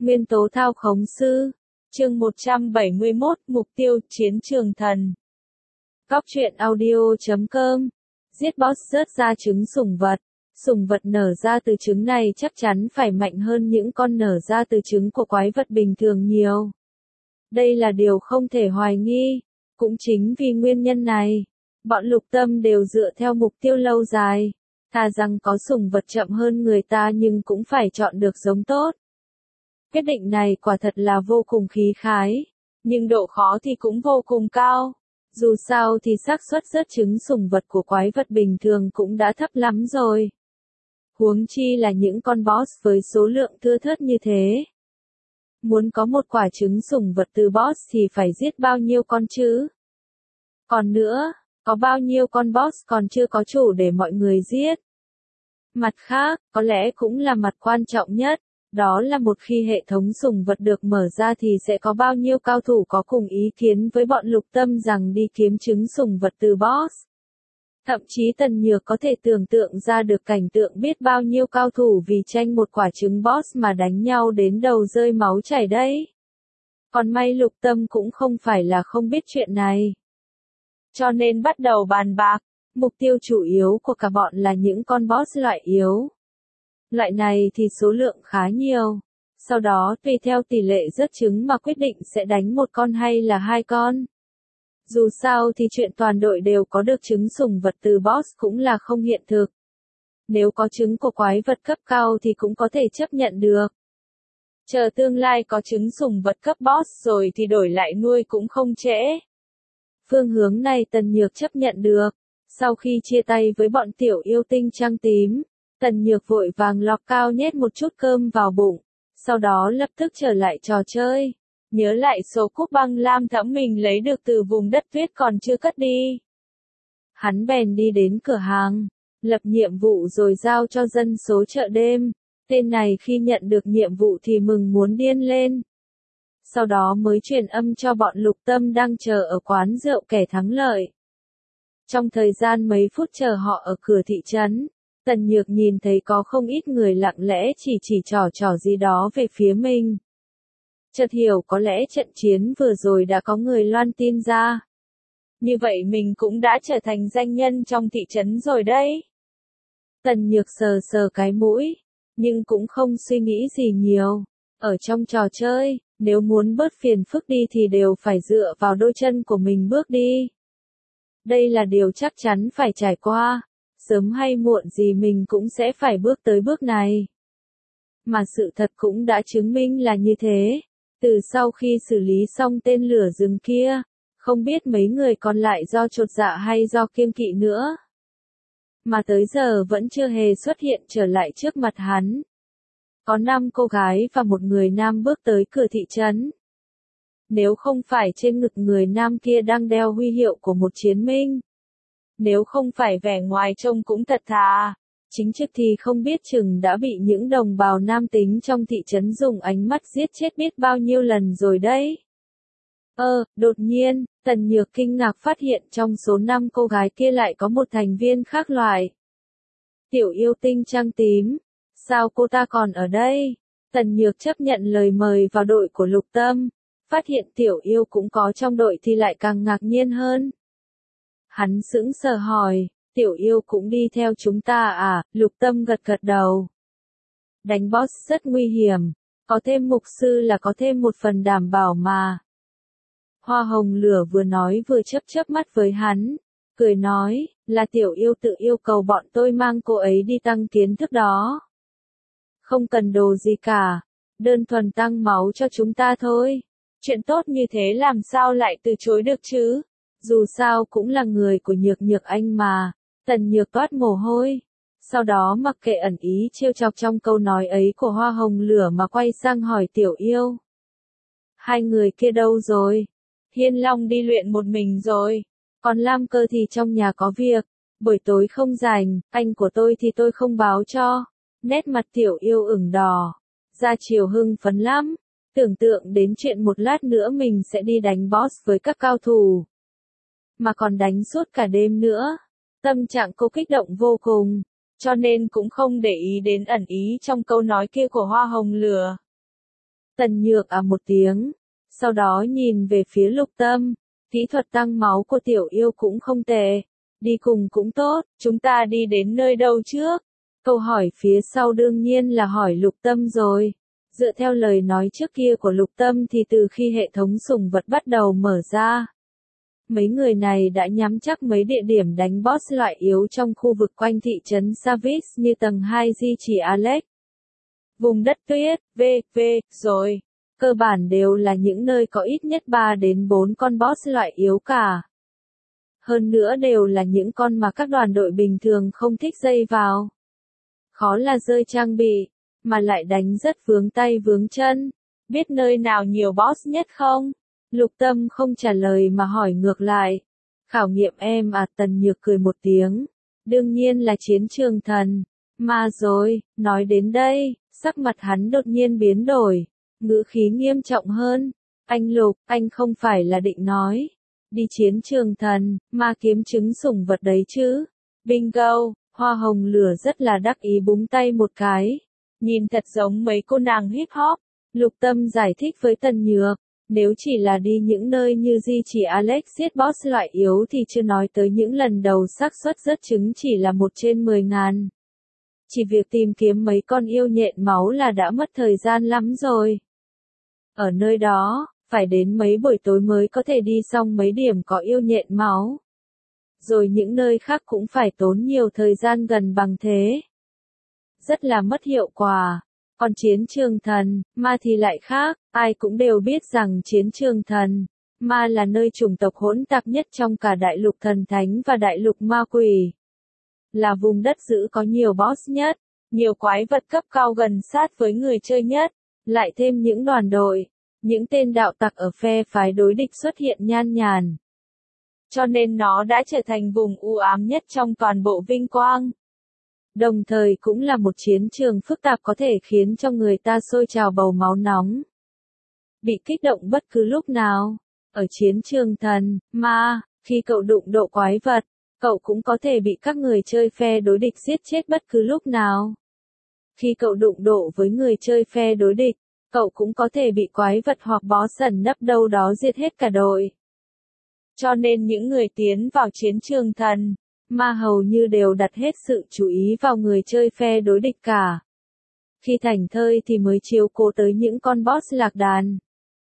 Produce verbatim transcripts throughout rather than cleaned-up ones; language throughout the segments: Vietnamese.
Nguyên tố thao khống sư. Chương một trăm bảy mươi mốt, mục tiêu, chiến trường thần. Cóc truyện audio chấm com. Giết boss rớt ra trứng sủng vật. Sủng vật nở ra từ trứng này chắc chắn phải mạnh hơn những con nở ra từ trứng của quái vật bình thường nhiều. Đây là điều không thể hoài nghi. Cũng chính vì nguyên nhân này, bọn Lục Tâm đều dựa theo mục tiêu lâu dài. Thà rằng có sủng vật chậm hơn người ta nhưng cũng phải chọn được giống tốt. Quyết định này quả thật là vô cùng khí khái, nhưng độ khó thì cũng vô cùng cao. Dù sao thì xác suất rớt trứng sủng vật của quái vật bình thường cũng đã thấp lắm rồi. Huống chi là những con boss với số lượng thưa thớt như thế. Muốn có một quả trứng sủng vật từ boss thì phải giết bao nhiêu con chứ? Còn nữa, có bao nhiêu con boss còn chưa có chủ để mọi người giết? Mặt khác, có lẽ cũng là mặt quan trọng nhất, đó là một khi hệ thống sủng vật được mở ra thì sẽ có bao nhiêu cao thủ có cùng ý kiến với bọn Lục Tâm rằng đi kiếm trứng sủng vật từ boss. Thậm chí Tần Nhược có thể tưởng tượng ra được cảnh tượng biết bao nhiêu cao thủ vì tranh một quả trứng boss mà đánh nhau đến đầu rơi máu chảy đấy. Còn may Lục Tâm cũng không phải là không biết chuyện này. Cho nên bắt đầu bàn bạc, mục tiêu chủ yếu của cả bọn là những con boss loại yếu. Loại này thì số lượng khá nhiều. Sau đó tùy theo tỷ lệ rớt trứng mà quyết định sẽ đánh một con hay là hai con. Dù sao thì chuyện toàn đội đều có được trứng sủng vật từ boss cũng là không hiện thực. Nếu có trứng của quái vật cấp cao thì cũng có thể chấp nhận được. Chờ tương lai có trứng sủng vật cấp boss rồi thì đổi lại nuôi cũng không trễ. Phương hướng này Tần Nhược chấp nhận được. Sau khi chia tay với bọn tiểu yêu tinh trăng tím, Tần Nhược vội vàng lọc cao nhét một chút cơm vào bụng, sau đó lập tức trở lại trò chơi. Nhớ lại số cúp băng lam thẫm mình lấy được từ vùng đất tuyết còn chưa cất đi. Hắn bèn đi đến cửa hàng, lập nhiệm vụ rồi giao cho dân số chợ đêm. Tên này khi nhận được nhiệm vụ thì mừng muốn điên lên. Sau đó mới truyền âm cho bọn Lục Tâm đang chờ ở quán rượu kẻ thắng lợi. Trong thời gian mấy phút chờ họ ở cửa thị trấn, Tần Nhược nhìn thấy có không ít người lặng lẽ chỉ chỉ trò trò gì đó về phía mình. Chợt hiểu có lẽ trận chiến vừa rồi đã có người loan tin ra. Như vậy mình cũng đã trở thành danh nhân trong thị trấn rồi đấy. Tần Nhược sờ sờ cái mũi, nhưng cũng không suy nghĩ gì nhiều. Ở trong trò chơi, nếu muốn bớt phiền phức đi thì đều phải dựa vào đôi chân của mình bước đi. Đây là điều chắc chắn phải trải qua. Sớm hay muộn gì mình cũng sẽ phải bước tới bước này. Mà sự thật cũng đã chứng minh là như thế. Từ sau khi xử lý xong tên lửa rừng kia, không biết mấy người còn lại do chột dạ hay do kiêng kỵ nữa. Mà tới giờ vẫn chưa hề xuất hiện trở lại trước mặt hắn. Có năm cô gái và một người nam bước tới cửa thị trấn. Nếu không phải trên ngực người nam kia đang đeo huy hiệu của một chiến binh. Nếu không phải vẻ ngoài trông cũng thật thà, chính trực thì không biết chừng đã bị những đồng bào nam tính trong thị trấn dùng ánh mắt giết chết biết bao nhiêu lần rồi đấy. Ơ, đột nhiên, Tần Nhược kinh ngạc phát hiện trong số năm cô gái kia lại có một thành viên khác loại. Tiểu yêu tinh trăng tím, sao cô ta còn ở đây? Tần Nhược chấp nhận lời mời vào đội của Lục Tâm, phát hiện tiểu yêu cũng có trong đội thì lại càng ngạc nhiên hơn. Hắn sững sờ hỏi, tiểu yêu cũng đi theo chúng ta à? Lục Tâm gật gật đầu. Đánh boss rất nguy hiểm, có thêm mục sư là có thêm một phần đảm bảo mà. Hoa hồng lửa vừa nói vừa chớp chớp mắt với hắn, cười nói, là tiểu yêu tự yêu cầu bọn tôi mang cô ấy đi tăng kiến thức đó. Không cần đồ gì cả, đơn thuần tăng máu cho chúng ta thôi. Chuyện tốt như thế làm sao lại từ chối được chứ? Dù sao cũng là người của Nhược Nhược Anh mà. Tần Nhược toát mồ hôi. Sau đó mặc kệ ẩn ý trêu chọc trong câu nói ấy của hoa hồng lửa mà quay sang hỏi tiểu yêu. Hai người kia đâu rồi? Hiên Long đi luyện một mình rồi. Còn Lam Cơ thì trong nhà có việc. Buổi tối không rảnh, anh của tôi thì tôi không báo cho. Nét mặt tiểu yêu ửng đỏ. Ra chiều hưng phấn lắm. Tưởng tượng đến chuyện một lát nữa mình sẽ đi đánh boss với các cao thủ. Mà còn đánh suốt cả đêm nữa. Tâm trạng cô kích động vô cùng, cho nên cũng không để ý đến ẩn ý trong câu nói kia của hoa hồng lửa. Tần Nhược à một tiếng, sau đó nhìn về phía Lục Tâm, kỹ thuật tăng máu của tiểu yêu cũng không tệ, đi cùng cũng tốt, chúng ta đi đến nơi đâu trước? Câu hỏi phía sau đương nhiên là hỏi Lục Tâm rồi. Dựa theo lời nói trước kia của Lục Tâm thì từ khi hệ thống sủng vật bắt đầu mở ra, mấy người này đã nhắm chắc mấy địa điểm đánh boss loại yếu trong khu vực quanh thị trấn Savis như tầng hai di chỉ Alex, vùng đất tuyết, vân vân rồi. Cơ bản đều là những nơi có ít nhất ba đến bốn con boss loại yếu cả. Hơn nữa đều là những con mà các đoàn đội bình thường không thích dây vào. Khó là rơi trang bị, mà lại đánh rất vướng tay vướng chân. Biết nơi nào nhiều boss nhất không? Lục Tâm không trả lời mà hỏi ngược lại. Khảo nghiệm em à? Tần Nhược cười một tiếng. Đương nhiên là chiến trường thần. Mà rồi, nói đến đây, sắc mặt hắn đột nhiên biến đổi. Ngữ khí nghiêm trọng hơn. Anh Lục, anh không phải là định nói. Đi chiến trường thần, mà kiếm trứng sủng vật đấy chứ. Bingo, Hoa Hồng Lửa rất là đắc ý búng tay một cái. Nhìn thật giống mấy cô nàng hip hop. Lục Tâm giải thích với Tần Nhược. Nếu chỉ là đi những nơi như di chỉ Alex giết boss loại yếu thì chưa nói tới những lần đầu xác suất rớt trứng chỉ là một trên mười ngàn. Chỉ việc tìm kiếm mấy con yêu nhện máu là đã mất thời gian lắm rồi. Ở nơi đó, phải đến mấy buổi tối mới có thể đi xong mấy điểm có yêu nhện máu. Rồi những nơi khác cũng phải tốn nhiều thời gian gần bằng thế. Rất là mất hiệu quả. Còn chiến trường thần, ma thì lại khác, ai cũng đều biết rằng chiến trường thần, ma là nơi chủng tộc hỗn tạp nhất trong cả đại lục thần thánh và đại lục ma quỷ. Là vùng đất giữ có nhiều boss nhất, nhiều quái vật cấp cao gần sát với người chơi nhất, lại thêm những đoàn đội, những tên đạo tặc ở phe phái đối địch xuất hiện nhan nhản. Cho nên nó đã trở thành vùng u ám nhất trong toàn bộ vinh quang. Đồng thời cũng là một chiến trường phức tạp có thể khiến cho người ta sôi trào bầu máu nóng. Bị kích động bất cứ lúc nào. Ở chiến trường thần, ma, khi cậu đụng độ quái vật, cậu cũng có thể bị các người chơi phe đối địch giết chết bất cứ lúc nào. Khi cậu đụng độ với người chơi phe đối địch, cậu cũng có thể bị quái vật hoặc boss ẩn nấp đâu đó giết hết cả đội. Cho nên những người tiến vào chiến trường thần, ma hầu như đều đặt hết sự chú ý vào người chơi phe đối địch cả. Khi thành thơi thì mới chiếu cố tới những con boss lạc đàn.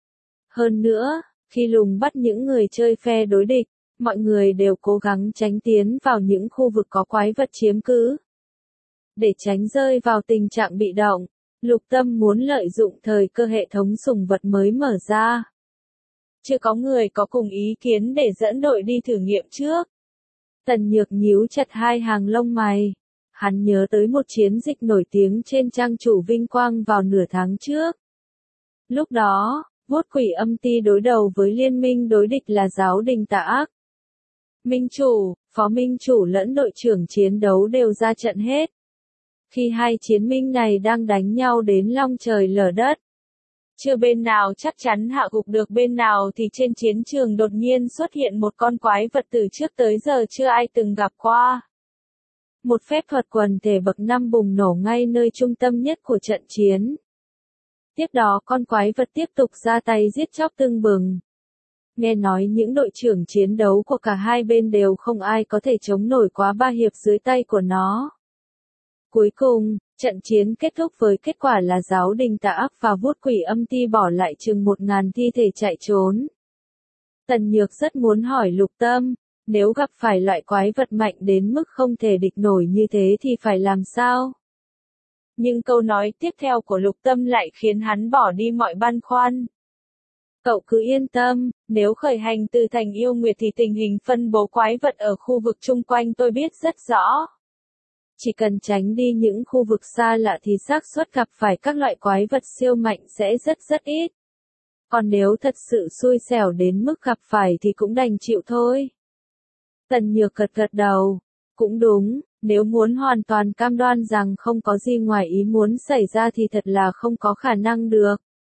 Hơn nữa, khi lùng bắt những người chơi phe đối địch, mọi người đều cố gắng tránh tiến vào những khu vực có quái vật chiếm cứ. Để tránh rơi vào tình trạng bị động, Lục Tâm muốn lợi dụng thời cơ hệ thống sủng vật mới mở ra. Chưa có người có cùng ý kiến để dẫn đội đi thử nghiệm trước. Tần Nhược nhíu chặt hai hàng lông mày. Hắn nhớ tới một chiến dịch nổi tiếng trên trang chủ Vinh Quang vào nửa tháng trước. Lúc đó, Vuốt Quỷ Âm Ti đối đầu với liên minh đối địch là Giáo Đình Tà Ác. Minh chủ, phó minh chủ lẫn đội trưởng chiến đấu đều ra trận hết. Khi hai chiến minh này đang đánh nhau đến long trời lở đất, chưa bên nào chắc chắn hạ gục được bên nào thì trên chiến trường đột nhiên xuất hiện một con quái vật từ trước tới giờ chưa ai từng gặp qua. Một phép thuật quần thể bậc năm bùng nổ ngay nơi trung tâm nhất của trận chiến. Tiếp đó con quái vật tiếp tục ra tay giết chóc tưng bừng. Nghe nói những đội trưởng chiến đấu của cả hai bên đều không ai có thể chống nổi quá ba hiệp dưới tay của nó. Cuối cùng, trận chiến kết thúc với kết quả là Giáo Đình Tà Ác và Vuốt Quỷ Âm Ti bỏ lại chừng một ngàn thi thể chạy trốn. Tần Nhược rất muốn hỏi Lục Tâm, nếu gặp phải loại quái vật mạnh đến mức không thể địch nổi như thế thì phải làm sao? Nhưng câu nói tiếp theo của Lục Tâm lại khiến hắn bỏ đi mọi băn khoăn. Cậu cứ yên tâm, nếu khởi hành từ thành yêu nguyệt thì tình hình phân bố quái vật ở khu vực chung quanh tôi biết rất rõ. Chỉ cần tránh đi những khu vực xa lạ thì xác suất gặp phải các loại quái vật siêu mạnh sẽ rất rất ít. Còn nếu thật sự xui xẻo đến mức gặp phải thì cũng đành chịu thôi. Tần Nhược gật gật đầu. Cũng đúng, nếu muốn hoàn toàn cam đoan rằng không có gì ngoài ý muốn xảy ra thì thật là không có khả năng được.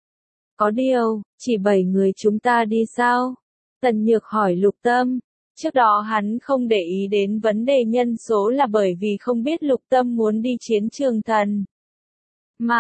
Có điều, chỉ bảy người chúng ta đi sao? Tần Nhược hỏi Lục Tâm. Trước đó hắn không để ý đến vấn đề nhân số là bởi vì không biết Lục Tâm muốn đi chiến trường thần. Mà,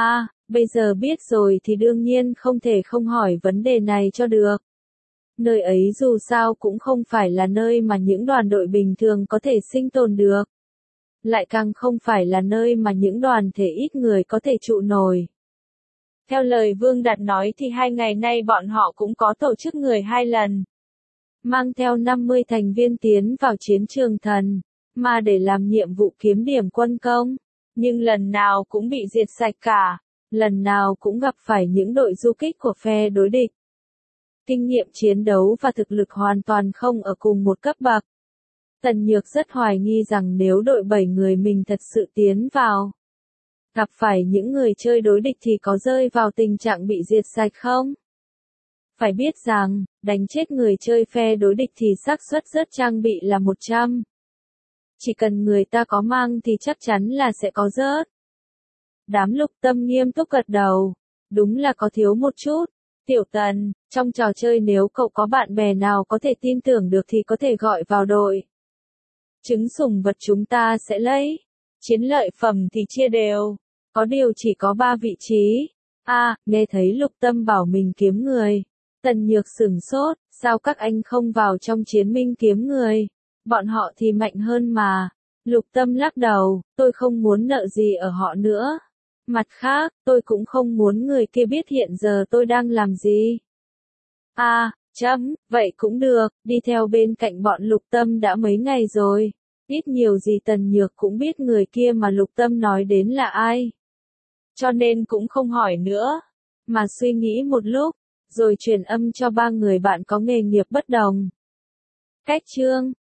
Bây giờ biết rồi thì đương nhiên không thể không hỏi vấn đề này cho được. Nơi ấy dù sao cũng không phải là nơi mà những đoàn đội bình thường có thể sinh tồn được. Lại càng không phải là nơi mà những đoàn thể ít người có thể trụ nổi. Theo lời Vương Đạt nói thì hai ngày nay bọn họ cũng có tổ chức người hai lần. Mang theo năm mươi thành viên tiến vào chiến trường thần, mà để làm nhiệm vụ kiếm điểm quân công. Nhưng lần nào cũng bị diệt sạch cả, lần nào cũng gặp phải những đội du kích của phe đối địch. Kinh nghiệm chiến đấu và thực lực hoàn toàn không ở cùng một cấp bậc. Tần Nhược rất hoài nghi rằng nếu đội bảy người mình thật sự tiến vào, gặp phải những người chơi đối địch thì có rơi vào tình trạng bị diệt sạch không? Phải biết rằng, đánh chết người chơi phe đối địch thì xác suất rớt trang bị là một trăm. Chỉ cần người ta có mang thì chắc chắn là sẽ có rớt. Đám Lục Tâm nghiêm túc gật đầu. Đúng là có thiếu một chút. Tiểu Tần, trong trò chơi nếu cậu có bạn bè nào có thể tin tưởng được thì có thể gọi vào đội. Trứng sủng vật chúng ta sẽ lấy. Chiến lợi phẩm thì chia đều. Có điều chỉ có ba vị trí. A, à, nghe thấy Lục Tâm bảo mình kiếm người. Tần Nhược sửng sốt, sao các anh không vào trong chiến minh kiếm người? Bọn họ thì mạnh hơn mà. Lục Tâm lắc đầu, tôi không muốn nợ gì ở họ nữa. Mặt khác, tôi cũng không muốn người kia biết hiện giờ tôi đang làm gì. À, chấm, vậy cũng được, đi theo bên cạnh bọn Lục Tâm đã mấy ngày rồi. Ít nhiều gì Tần Nhược cũng biết người kia mà Lục Tâm nói đến là ai. Cho nên cũng không hỏi nữa, mà suy nghĩ một lúc, rồi truyền âm cho ba người bạn có nghề nghiệp bất đồng. Cách chương